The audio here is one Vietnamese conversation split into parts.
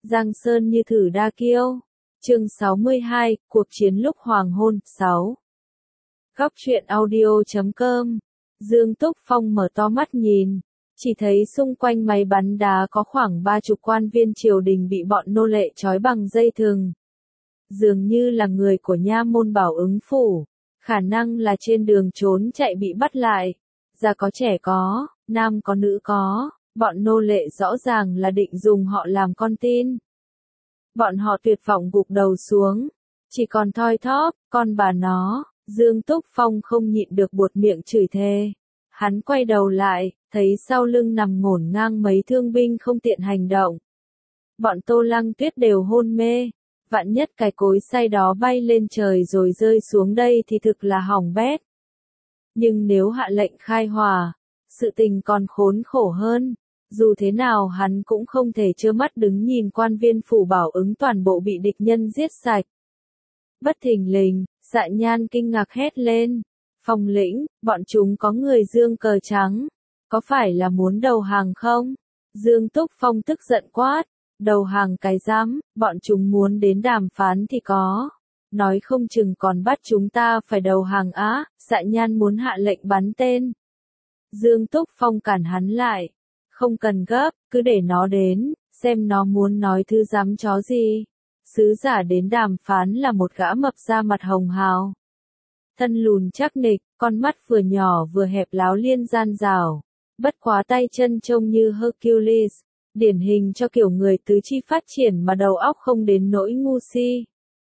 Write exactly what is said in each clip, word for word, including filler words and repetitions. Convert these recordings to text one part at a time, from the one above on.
Giang Sơn như thử đa kiêu. Chương sáu mươi hai, cuộc chiến lúc hoàng hôn. sáu. Góc truyện audio chấm com. Dương Túc Phong mở to mắt nhìn, chỉ thấy xung quanh máy bắn đá có khoảng ba chục quan viên triều đình bị bọn nô lệ trói bằng dây thừng. Dường như là người của nha môn Bảo Ứng phủ, khả năng là trên đường trốn chạy bị bắt lại. Già có trẻ có, nam có nữ có, bọn nô lệ rõ ràng là định dùng họ làm con tin. Bọn họ tuyệt vọng gục đầu xuống, chỉ còn thoi thóp, con bà nó. Dương Túc Phong không nhịn được buột miệng chửi thề. Hắn quay đầu lại, thấy sau lưng nằm ngổn ngang mấy thương binh không tiện hành động. Bọn Tô Lăng Tuyết đều hôn mê, vạn nhất cái cối xay đó bay lên trời rồi rơi xuống đây thì thực là hỏng bét. Nhưng nếu hạ lệnh khai hỏa, sự tình còn khốn khổ hơn. Dù thế nào hắn cũng không thể trơ mắt đứng nhìn quan viên phủ Bảo Ứng toàn bộ bị địch nhân giết sạch. Bất thình lình, Dạ Nhan kinh ngạc hét lên. Phong lĩnh, bọn chúng có người dương cờ trắng. Có phải là muốn đầu hàng không? Dương Túc Phong tức giận quát. Đầu hàng cái dám, bọn chúng muốn đến đàm phán thì có. Nói không chừng còn bắt chúng ta phải đầu hàng á. Dạ Nhan muốn hạ lệnh bắn tên. Dương Túc Phong cản hắn lại. Không cần gấp, cứ để nó đến, xem nó muốn nói thứ dám chó gì. Sứ giả đến đàm phán là một gã mập da mặt hồng hào. Thân lùn chắc nịch, con mắt vừa nhỏ vừa hẹp láo liên gian rào. Bất quá tay chân trông như Hercules, điển hình cho kiểu người tứ chi phát triển mà đầu óc không đến nỗi ngu si.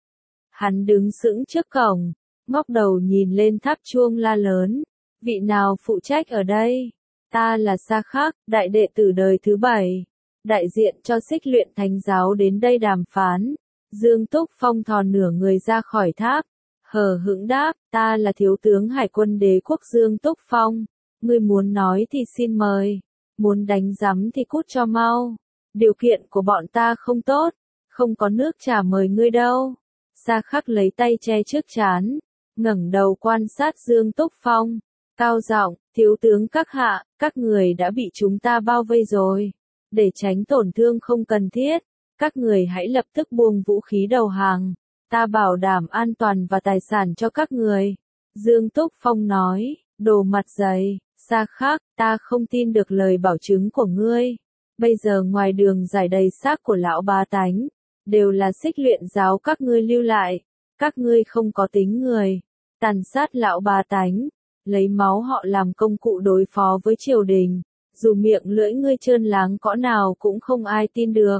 Hắn đứng sững trước cổng, ngóc đầu nhìn lên tháp chuông la lớn. Vị nào phụ trách ở đây? Ta là Sa Khắc, đại đệ tử đời thứ bảy, đại diện cho Xích Luyện Thánh giáo đến đây đàm phán. Dương Túc Phong thò nửa người ra khỏi tháp, hờ hững đáp, ta là thiếu tướng Hải quân đế quốc Dương Túc Phong. Ngươi muốn nói thì xin mời, muốn đánh giấm thì cút cho mau. Điều kiện của bọn ta không tốt, không có nước trà mời ngươi đâu. Sa Khắc lấy tay che trước trán, ngẩng đầu quan sát Dương Túc Phong. Cao giọng, thiếu tướng các hạ, các người đã bị chúng ta bao vây rồi. Để tránh tổn thương không cần thiết, các người hãy lập tức buông vũ khí đầu hàng. Ta bảo đảm an toàn và tài sản cho các người. Dương Túc Phong nói, đồ mặt dày, Sa Khắc, ta không tin được lời bảo chứng của ngươi. Bây giờ ngoài đường giải đầy xác của lão bá tánh, đều là Xích Luyện giáo các ngươi lưu lại. Các ngươi không có tính người, tàn sát lão bá tánh. Lấy máu họ làm công cụ đối phó với triều đình, dù miệng lưỡi ngươi trơn láng cõ nào cũng không ai tin được.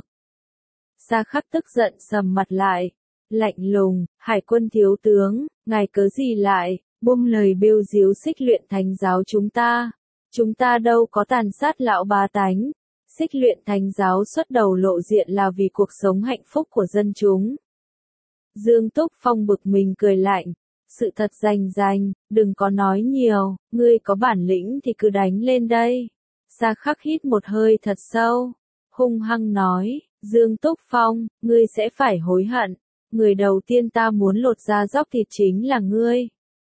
Sa Khắc tức giận sầm mặt lại, lạnh lùng, Hải quân thiếu tướng, ngài cớ gì lại, buông lời bêu diếu Xích Luyện Thánh giáo chúng ta. Chúng ta đâu có tàn sát lão bá tánh. Xích Luyện Thánh giáo xuất đầu lộ diện là vì cuộc sống hạnh phúc của dân chúng. Dương Túc Phong bực mình cười lạnh. Sự thật rành rành, đừng có nói nhiều, ngươi có bản lĩnh thì cứ đánh lên đây. Sa Khắc hít một hơi thật sâu, hung hăng nói, Dương Túc Phong, ngươi sẽ phải hối hận, người đầu tiên ta muốn lột da dóc thịt chính là ngươi.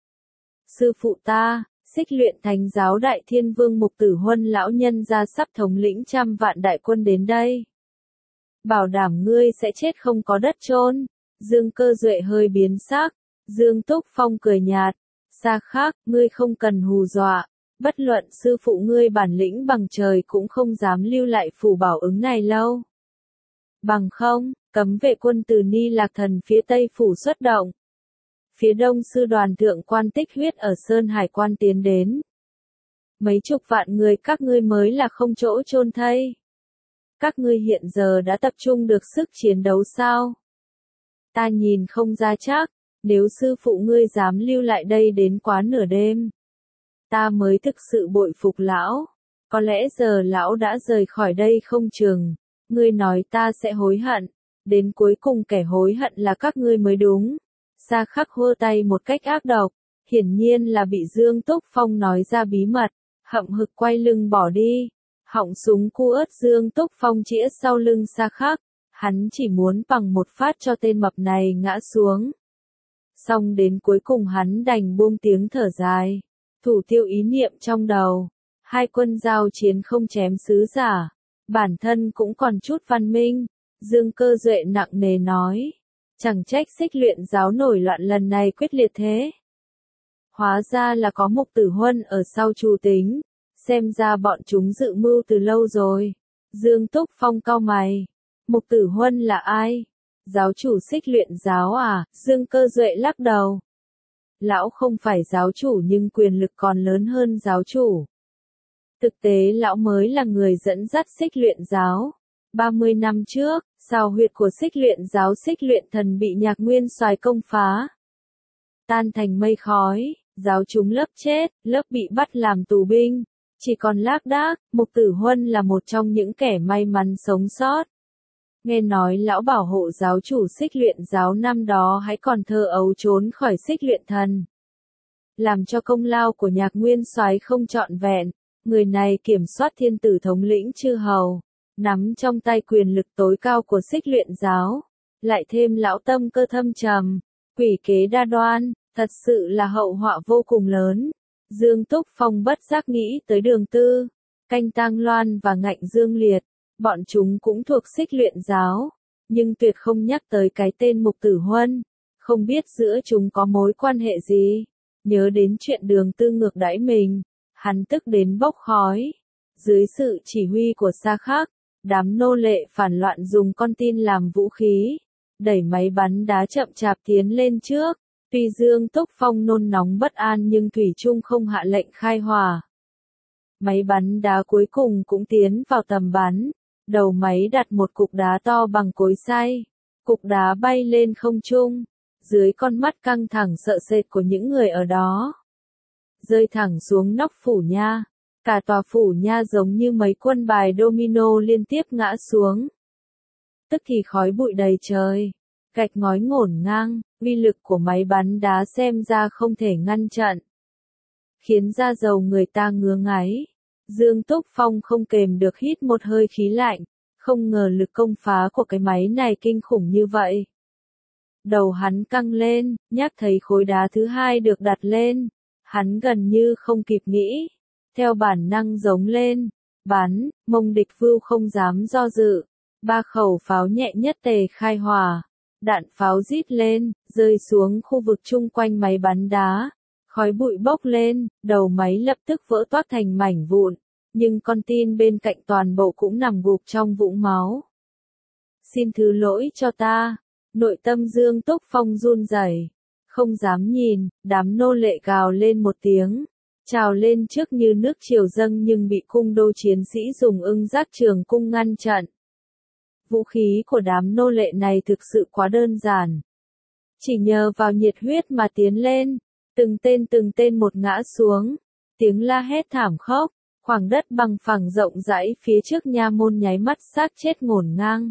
Sư phụ ta, Xích Luyện Thánh giáo Đại Thiên Vương Mục Tử Huân lão nhân gia sắp thống lĩnh trăm vạn đại quân đến đây. Bảo đảm ngươi sẽ chết không có đất chôn. Dương Cơ Duệ hơi biến sắc. Dương Túc Phong cười nhạt, Sa Khắc, ngươi không cần hù dọa, bất luận sư phụ ngươi bản lĩnh bằng trời cũng không dám lưu lại phủ Bảo Ứng này lâu. Bằng không, cấm vệ quân từ Ni Lạc Thần phía tây phủ xuất động. Phía đông sư đoàn thượng quan Tích Huyết ở Sơn Hải quan tiến đến. Mấy chục vạn người các ngươi mới là không chỗ chôn thây. Các ngươi hiện giờ đã tập trung được sức chiến đấu sao? Ta nhìn không ra chắc. Nếu sư phụ ngươi dám lưu lại đây đến quá nửa đêm, ta mới thực sự bội phục lão. Có lẽ giờ lão đã rời khỏi đây không chừng. Ngươi nói ta sẽ hối hận. Đến cuối cùng kẻ hối hận là các ngươi mới đúng. Sa Khắc hơ tay một cách ác độc. Hiển nhiên là bị Dương Túc Phong nói ra bí mật. Hậm hực quay lưng bỏ đi. Họng súng cu ớt Dương Túc Phong chĩa sau lưng Sa Khắc. Hắn chỉ muốn bằng một phát cho tên mập này ngã xuống. Xong đến cuối cùng hắn đành buông tiếng thở dài, thủ tiêu ý niệm trong đầu. Hai quân giao chiến không chém sứ giả, bản thân cũng còn chút văn minh. Dương Cơ Duệ nặng nề nói. Chẳng trách Xích Luyện giáo nổi loạn lần này quyết liệt thế. Hóa ra là có Mục Tử Huân ở sau chủ tính, xem ra bọn chúng dự mưu từ lâu rồi. Dương Túc Phong cau mày. Mục Tử Huân là ai? Giáo chủ Xích Luyện giáo à? Dương Cơ Duệ lắc đầu. Lão không phải giáo chủ nhưng quyền lực còn lớn hơn giáo chủ. Thực tế lão mới là người dẫn dắt Xích Luyện giáo. ba mươi năm trước, sao huyệt của Xích Luyện giáo Xích Luyện thần bị Nhạc Nguyên Soái công phá. Tan thành mây khói, giáo chúng lớp chết, lớp bị bắt làm tù binh. Chỉ còn lác đác, Mục Tử Huân là một trong những kẻ may mắn sống sót. Nghe nói lão bảo hộ giáo chủ Xích Luyện giáo năm đó hãy còn thơ ấu trốn khỏi Xích Luyện thần. Làm cho công lao của Nhạc Nguyên Soái không trọn vẹn, người này kiểm soát thiên tử thống lĩnh chư hầu, nắm trong tay quyền lực tối cao của Xích Luyện giáo, lại thêm lão tâm cơ thâm trầm, quỷ kế đa đoan, thật sự là hậu họa vô cùng lớn. Dương Túc Phong bất giác nghĩ tới Đường Tư, Canh Tang Loan và Ngạnh Dương Liệt, bọn chúng cũng thuộc Xích Luyện giáo, nhưng tuyệt không nhắc tới cái tên Mục Tử Huân, không biết giữa chúng có mối quan hệ gì. Nhớ đến chuyện Đường Tư ngược đãi mình, hắn tức đến bốc khói. Dưới sự chỉ huy của Sa Khắc, đám nô lệ phản loạn dùng con tin làm vũ khí, đẩy máy bắn đá chậm chạp tiến lên trước. Tuy Dương Túc Phong nôn nóng bất an nhưng thủy chung không hạ lệnh khai hỏa. Máy bắn đá cuối cùng cũng tiến vào tầm bắn, đầu máy đặt một cục đá to bằng cối xay, cục đá bay lên không trung, dưới con mắt căng thẳng sợ sệt của những người ở đó. Rơi thẳng xuống nóc phủ nha, cả tòa phủ nha giống như mấy quân bài domino liên tiếp ngã xuống. Tức thì khói bụi đầy trời, gạch ngói ngổn ngang, uy lực của máy bắn đá xem ra không thể ngăn chặn, khiến da dầu người ta ngứa ngáy. Dương Túc Phong không kềm được hít một hơi khí lạnh, không ngờ lực công phá của cái máy này kinh khủng như vậy. Đầu hắn căng lên, nhắc thấy khối đá thứ hai được đặt lên, hắn gần như không kịp nghĩ, theo bản năng giống lên, bắn. Mông Địch Vưu không dám do dự, ba khẩu pháo nhẹ nhất tề khai hỏa, đạn pháo rít lên, rơi xuống khu vực chung quanh máy bắn đá. Khói bụi bốc lên, đầu máy lập tức vỡ toác thành mảnh vụn, nhưng con tin bên cạnh toàn bộ cũng nằm gục trong vũng máu. Xin thứ lỗi cho ta, nội tâm Dương Túc Phong run rẩy, không dám nhìn, đám nô lệ gào lên một tiếng, trào lên trước như nước triều dâng nhưng bị cung đô chiến sĩ dùng ưng giác trường cung ngăn chặn. Vũ khí của đám nô lệ này thực sự quá đơn giản. Chỉ nhờ vào nhiệt huyết mà tiến lên. Từng tên từng tên một ngã xuống, tiếng la hét thảm khốc, khoảng đất bằng phẳng rộng rãi phía trước nha môn nháy mắt xác chết ngổn ngang.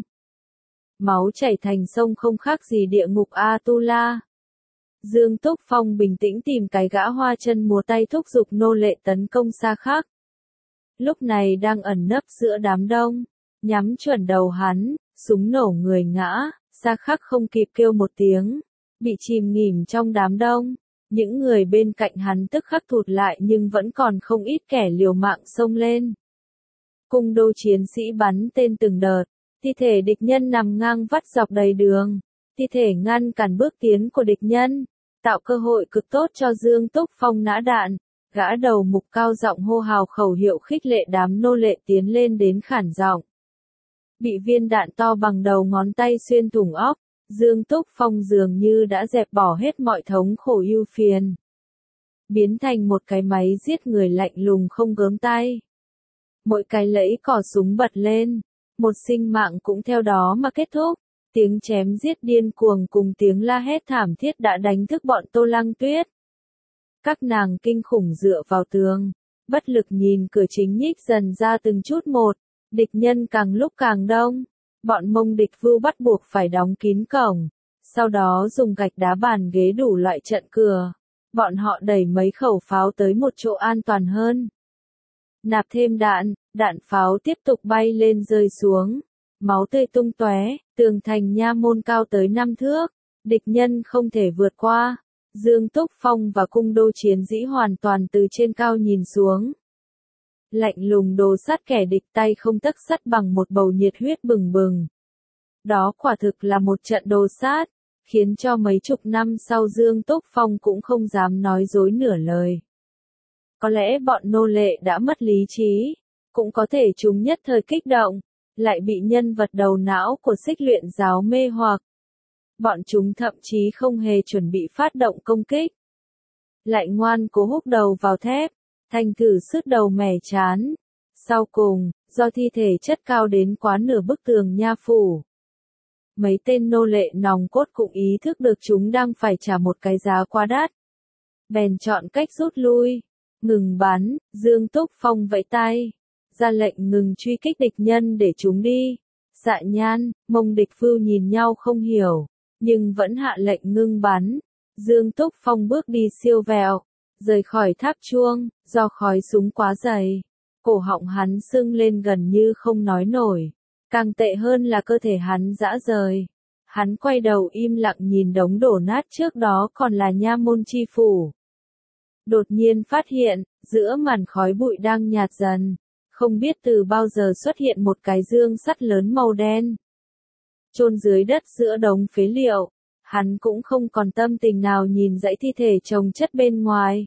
Máu chảy thành sông không khác gì địa ngục Atula. Dương Túc Phong bình tĩnh tìm cái gã hoa chân múa tay thúc giục nô lệ tấn công Sa Khắc. Lúc này đang ẩn nấp giữa đám đông, nhắm chuẩn đầu hắn, súng nổ người ngã, Sa Khắc không kịp kêu một tiếng, bị chìm nghỉm trong đám đông. Những người bên cạnh hắn tức khắc thụt lại nhưng vẫn còn không ít kẻ liều mạng xông lên. Cung đô chiến sĩ bắn tên từng đợt, thi thể địch nhân nằm ngang vắt dọc đầy đường, thi thể ngăn cản bước tiến của địch nhân, tạo cơ hội cực tốt cho Dương Túc Phong nã đạn. Gã đầu mục cao giọng hô hào khẩu hiệu khích lệ đám nô lệ tiến lên đến khản giọng. Bị viên đạn to bằng đầu ngón tay xuyên thủng óc. Dương Túc Phong dường như đã dẹp bỏ hết mọi thống khổ ưu phiền, biến thành một cái máy giết người lạnh lùng không gớm tay. Mỗi cái lẫy cò súng bật lên, một sinh mạng cũng theo đó mà kết thúc. Tiếng chém giết điên cuồng cùng tiếng la hét thảm thiết đã đánh thức bọn Tô Lăng Tuyết. Các nàng kinh khủng dựa vào tường, bất lực nhìn cửa chính nhích dần ra từng chút một, địch nhân càng lúc càng đông. Bọn Mông Địch Vưu bắt buộc phải đóng kín cổng, sau đó dùng gạch đá bàn ghế đủ loại trận cửa. Bọn họ đẩy mấy khẩu pháo tới một chỗ an toàn hơn. Nạp thêm đạn, đạn pháo tiếp tục bay lên rơi xuống. Máu tươi tung tóe, tường thành nha môn cao tới năm thước, địch nhân không thể vượt qua. Dương Túc Phong và cung đô chiến dĩ hoàn toàn từ trên cao nhìn xuống. Lạnh lùng đồ sát kẻ địch tay không tấc sắt bằng một bầu nhiệt huyết bừng bừng. Đó quả thực là một trận đồ sát, khiến cho mấy chục năm sau Dương Túc Phong cũng không dám nói dối nửa lời. Có lẽ bọn nô lệ đã mất lý trí, cũng có thể chúng nhất thời kích động, lại bị nhân vật đầu não của Xích Luyện giáo mê hoặc. Bọn chúng thậm chí không hề chuẩn bị phát động công kích. Lại ngoan cố húc đầu vào thép, thành thử sứt đầu mẻ chán. Sau cùng, do thi thể chất cao đến quá nửa bức tường nha phủ. Mấy tên nô lệ nòng cốt cũng ý thức được chúng đang phải trả một cái giá quá đắt. Bèn chọn cách rút lui, ngừng bắn, Dương Túc Phong vẫy tay, ra lệnh ngừng truy kích địch nhân để chúng đi. Dạ Nhan, Mông Địch Vưu nhìn nhau không hiểu, nhưng vẫn hạ lệnh ngưng bắn. Dương Túc Phong bước đi siêu vẹo, rời khỏi tháp chuông, do khói súng quá dày. Cổ họng hắn sưng lên gần như không nói nổi. Càng tệ hơn là cơ thể hắn rã rời. Hắn quay đầu im lặng nhìn đống đổ nát trước đó còn là nha môn chi phủ. Đột nhiên phát hiện, giữa màn khói bụi đang nhạt dần, không biết từ bao giờ xuất hiện một cái dương sắt lớn màu đen. Chôn dưới đất giữa đống phế liệu, hắn cũng không còn tâm tình nào nhìn dãy thi thể chồng chất bên ngoài.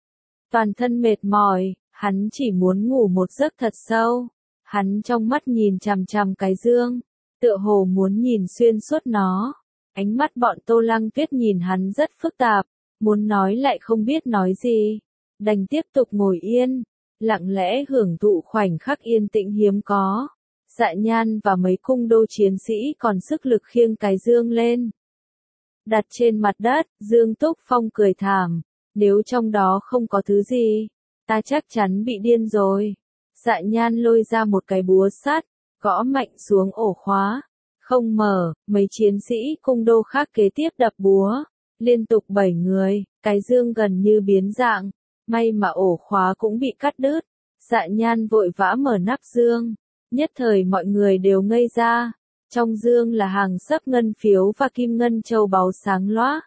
Toàn thân mệt mỏi, hắn chỉ muốn ngủ một giấc thật sâu. Hắn trong mắt nhìn chằm chằm cái dương, tựa hồ muốn nhìn xuyên suốt nó. Ánh mắt bọn Tô Lăng Tuyết nhìn hắn rất phức tạp, muốn nói lại không biết nói gì. Đành tiếp tục ngồi yên, lặng lẽ hưởng thụ khoảnh khắc yên tĩnh hiếm có. Dạ Nhan và mấy cung đô chiến sĩ còn sức lực khiêng cái dương lên. Đặt trên mặt đất, Dương Túc Phong cười thảm. Nếu trong đó không có thứ gì, ta chắc chắn bị điên rồi. Dạ Nhan lôi ra một cái búa sắt, gõ mạnh xuống ổ khóa. Không mở, mấy chiến sĩ cung đô khác kế tiếp đập búa. Liên tục bảy người, cái dương gần như biến dạng. May mà ổ khóa cũng bị cắt đứt. Dạ Nhan vội vã mở nắp dương. Nhất thời mọi người đều ngây ra. Trong dương là hàng sấp ngân phiếu và kim ngân châu báu sáng loá.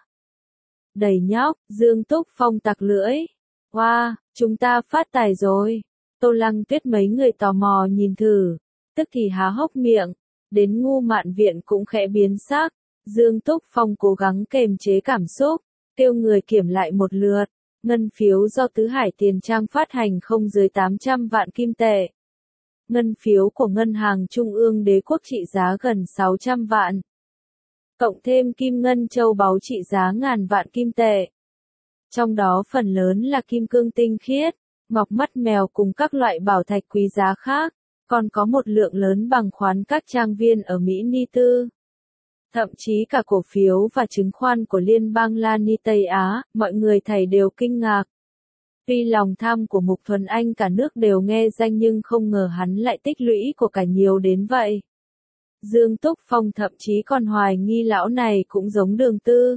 Đầy nhóc, Dương Túc Phong tặc lưỡi. Wow, chúng ta phát tài rồi. Tô Lăng Tuyết mấy người tò mò nhìn thử, tức thì há hốc miệng, đến Ngu Mạn Viện cũng khẽ biến sắc. Dương Túc Phong cố gắng kềm chế cảm xúc, kêu người kiểm lại một lượt. Ngân phiếu do Tứ Hải Tiền Trang phát hành không dưới tám trăm vạn kim tệ. Ngân phiếu của Ngân hàng Trung ương Đế quốc trị giá gần sáu trăm vạn. Cộng thêm kim ngân châu báu trị giá ngàn vạn kim tệ. Trong đó phần lớn là kim cương tinh khiết, ngọc mắt mèo cùng các loại bảo thạch quý giá khác, còn có một lượng lớn bằng khoán các trang viên ở Mỹ Ni Tư. Thậm chí cả cổ phiếu và chứng khoán của Liên bang La Ni Tây Á, mọi người thầy đều kinh ngạc. Tuy lòng tham của Mục Thuần Anh cả nước đều nghe danh nhưng không ngờ hắn lại tích lũy của cải nhiều đến vậy. Dương Túc Phong thậm chí còn hoài nghi lão này cũng giống Đường Tư.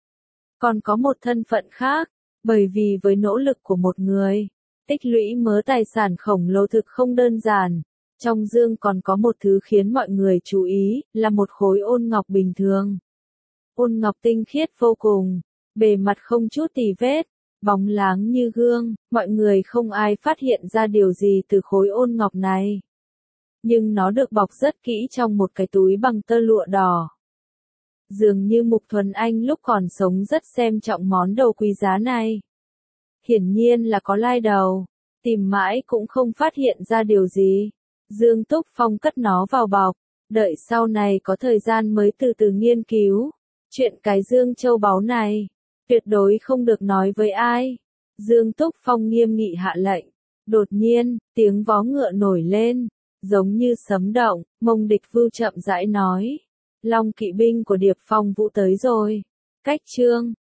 Còn có một thân phận khác, bởi vì với nỗ lực của một người, tích lũy mớ tài sản khổng lồ thực không đơn giản. Trong dương còn có một thứ khiến mọi người chú ý, là một khối ôn ngọc bình thường. Ôn ngọc tinh khiết vô cùng, bề mặt không chút tì vết, bóng láng như gương, mọi người không ai phát hiện ra điều gì từ khối ôn ngọc này. Nhưng nó được bọc rất kỹ trong một cái túi bằng tơ lụa đỏ. Dường như Mục Thuần Anh lúc còn sống rất xem trọng món đồ quý giá này. Hiển nhiên là có lai đầu, tìm mãi cũng không phát hiện ra điều gì. Dương Túc Phong cất nó vào bọc, đợi sau này có thời gian mới từ từ nghiên cứu. Chuyện cái dương châu báu này, tuyệt đối không được nói với ai. Dương Túc Phong nghiêm nghị hạ lệnh. Đột nhiên, tiếng vó ngựa nổi lên, giống như sấm động. Mông Địch Vưu chậm rãi nói, Long kỵ binh của Điệp Phong Vũ tới rồi. Cách chương